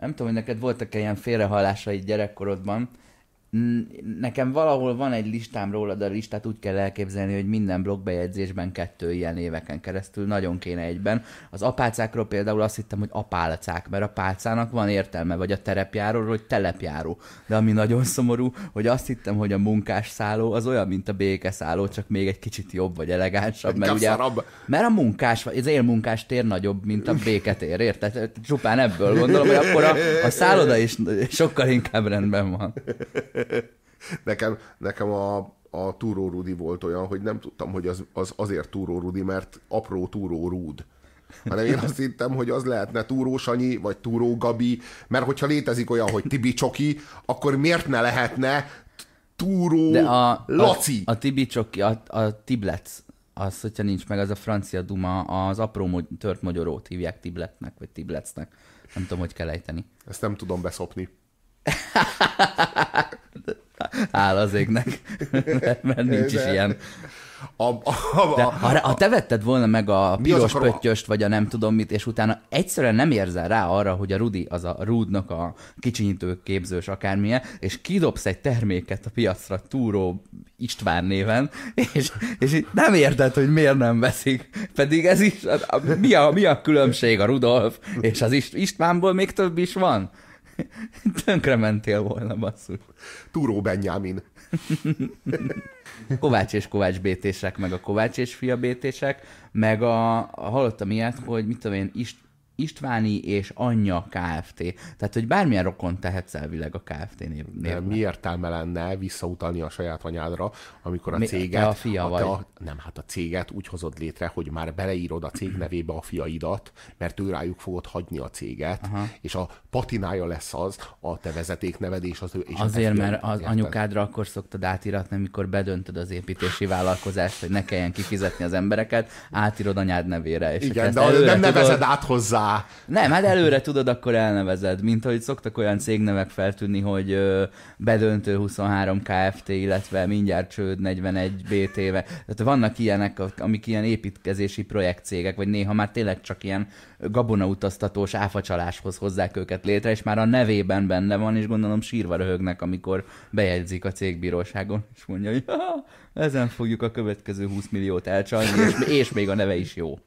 Nem tudom, hogy neked voltak-e ilyen félrehallásaid gyerekkorodban. Nekem valahol van egy listám róla, de a listát úgy kell elképzelni, hogy minden blogbejegyzésben 2 ilyen éveken keresztül, nagyon kéne egyben. Az apácákról például azt hittem, hogy apálcák, mert a pálcának van értelme, vagy a terepjáróról, hogy telepjáró. De ami nagyon szomorú, hogy azt hittem, hogy a munkásszálló az olyan, mint a békeszálló, csak még egy kicsit jobb, vagy elegánsabb. Mert a munkás, az élmunkás tér nagyobb, mint a béketér, érted? Csupán ebből gondolom, hogy akkor a szálloda is sokkal inkább rendben van. Nekem a Túró Rudi volt olyan, hogy nem tudtam, hogy az azért Túró Rudi, mert apró Túró Rúd. Hanem én azt hittem, hogy az lehetne Túró Sanyi, vagy Túró Gabi, mert hogyha létezik olyan, hogy Tibi Csoki, akkor miért ne lehetne Túró Laci? A Tibi Csoki, a Tiblec, az, hogyha nincs meg, az a francia duma, az apró tört magyarót hívják Tibletnek, vagy Tiblecnek. Nem tudom, hogy kell ejteni. Ezt nem tudom beszopni. Áll az égnek, mert nincs is ilyen. Ha te vetted volna meg a piros pöttyöst, vagy a nem tudom mit, és utána egyszerűen nem érzel rá arra, hogy a Rudi, az a Rudnak a kicsinyítő képzős akármilyen, és kidobsz egy terméket a piacra Túró István néven, és nem érted, hogy miért nem veszik. Pedig ez is, mi a különbség a Rudolf, és az Istvánból még több is van. Tönkre mentél volna, basszus. Túró Benjamin. Kovács és Kovács BT-sek, meg a Kovács és fia BT-sek, meg hallottam ilyet, hogy mit tudom én, Istváni és anyja Kft. Tehát, hogy bármilyen rokon tehetsz elvileg a Kft. névben. Mi értelme lenne visszautalni a saját anyádra, amikor a céget... Te a fia vagy. A céget úgy hozod létre, hogy már beleírod a cég nevébe a fiaidat, mert ő rájuk fogod hagyni a céget, aha, és a patinája lesz az, a te vezetékneved és az ő... És azért, mert az anyukádra akkor szoktad átiratni, amikor bedöntöd az építési vállalkozást, hogy ne kelljen kifizetni az embereket, átírod anyád nevére. És igen, de nem nevezed át hozzá. Nem, hát előre tudod, akkor elnevezed, mint ahogy szoktak olyan cégnevek feltűnni, hogy bedöntő 23 Kft., illetve mindjárt csőd 41 BT-ve. Tehát vannak ilyenek, amik ilyen építkezési projektcégek, vagy néha már tényleg csak ilyen gabonautaztatós áfacsaláshoz hozzák őket létre, és már a nevében benne van, és gondolom sírva röhögnek, amikor bejegyzik a cégbíróságon, és mondja, hogy ezen fogjuk a következő 20 milliót elcsalni, és még a neve is jó.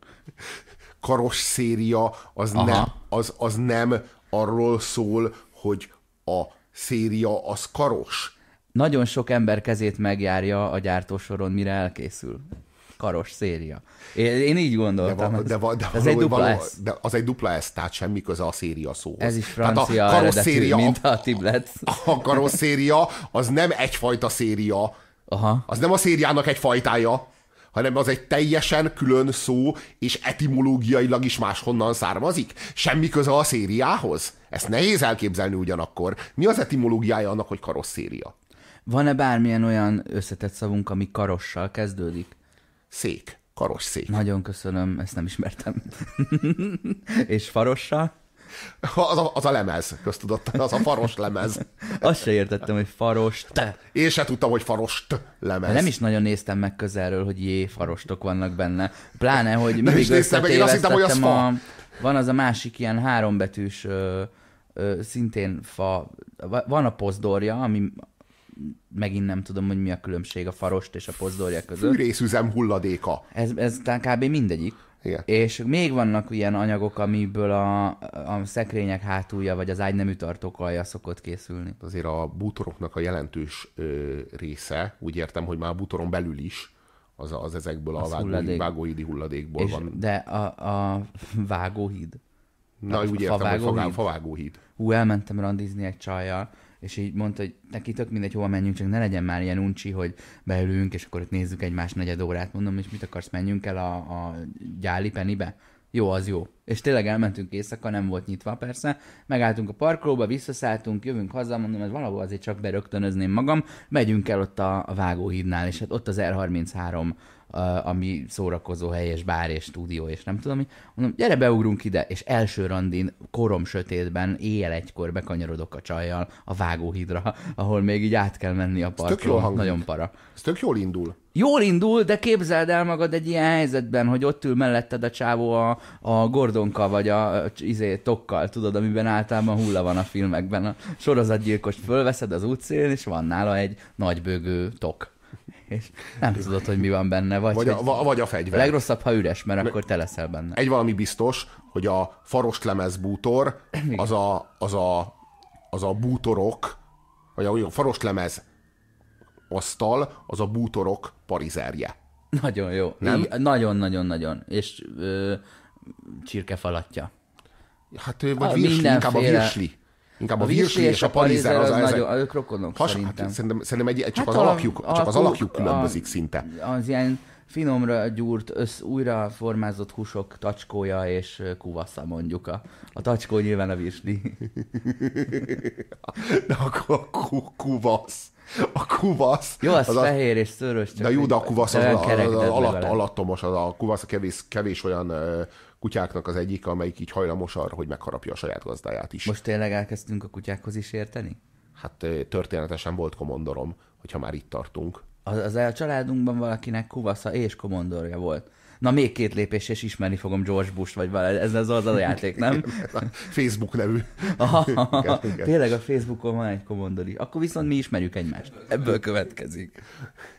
Karosszéria az nem arról szól, hogy a széria az karos. Nagyon sok ember kezét megjárja a gyártósoron, mire elkészül. Karosszéria. Én így gondoltam. Ez egy dupla S. De az egy dupla S, tehát semmi köze a széria szóhoz. Ez is francia eredetű, mint a Tiblet. A karosszéria az nem egyfajta széria. Aha. Az nem a szériának egy fajtája, hanem az egy teljesen külön szó, és etimológiailag is máshonnan származik. Semmi köze a szériához. Ezt nehéz elképzelni ugyanakkor. Mi az etimológiája annak, hogy karosszéria? Van-e bármilyen olyan összetett szavunk, ami karossal kezdődik? Szék. Karosszék. Nagyon köszönöm, ezt nem ismertem. És farossal? Az a lemez, köztudottan, az a faros lemez. Azt se értettem, hogy farost. Én se tudtam, hogy farost lemez. Nem is nagyon néztem meg közelről, hogy farostok vannak benne. Pláne, hogy mindig összetévesztettem van az a másik ilyen hárombetűs, szintén fa. Van a pozdorja, ami megint nem tudom, hogy mi a különbség a farost és a pozdorja között. Fűrészüzem hulladéka. Ez kb. Mindegyik. Igen. És még vannak ilyen anyagok, amiből a szekrények hátulja, vagy az ágyneműtartók alja szokott készülni. Azért a bútoroknak a jelentős része, úgy értem, hogy már a bútoron belül is, az ezekből a vágóhídi hulladékból van. De a vágóhíd? Na, úgy értem, hogy favágóhíd. Elmentem randizni egy csajjal, és így mondta, hogy neki tök mindegy, hova menjünk, csak ne legyen már ilyen uncsi, hogy beülünk, és akkor itt nézzük egymás negyed órát. Mondom, és mit akarsz, menjünk el a Gyáli Pennybe? Jó, az jó. És tényleg elmentünk éjszaka, nem volt nyitva persze. Megálltunk a parkolóba, visszaszálltunk, jövünk haza, mondom, hogy valahol azért csak berögtönözném magam. Megyünk el ott a Vágóhídnál, és hát ott az R33 ami szórakozó hely, és bár, és stúdió, és nem tudom mi. Mondom, gyere, beugrunk ide, és első randin, korom sötétben, éjjel 1-kor bekanyarodok a csajjal a Vágóhídra, ahol még így át kell menni a parkról. Nagyon para. Ez tök jól indul. Jól indul, de képzeld el magad egy ilyen helyzetben, hogy ott ül melletted a csávó a Gordonka, vagy a Tokkal, tudod, amiben általában hulla van a filmekben. A sorozatgyilkost fölveszed az útszélén, és van nála egy nagybőgő tok. És nem tudod, hogy mi van benne. Vagy a fegyver. A legrosszabb, ha üres, mert akkor te leszel benne. Egy valami biztos, hogy a farostlemez bútor, az a bútorok, vagy a farostlemez asztal, az a bútorok parizerje. Nagyon jó. Nagyon-nagyon-nagyon. És csirkefalatja. Hát vagy virsli, inkább a virsli. Inkább a virsli és a parizer az nagyon, ők rokonok szerintem. Hát, szerintem csak az alakjuk különbözik szinte. Az ilyen finomra gyúrt, újra formázott húsok tacskója és kuvasza mondjuk. A tacskó nyilván a virsli. De akkor a kuvasz. A kuvasz. Jó, az fehér és szőrös. De jó, de a kuvasz az alattomos, az a kuvasz kevés olyan kutyáknak az egyik, amelyik így hajlamos arra, hogy megharapja a saját gazdáját is. Most tényleg elkezdtünk a kutyákhoz is érteni? Hát történetesen volt komondorom, hogyha már itt tartunk. A családunkban valakinek kuvasza és komondorja volt. Na, még 2 lépés, és ismerni fogom George Bush, vagy valami. Ez az a játék, nem? Facebook nevű. Tényleg a Facebookon van egy komondori. Akkor viszont mi ismerjük egymást. Ebből következik.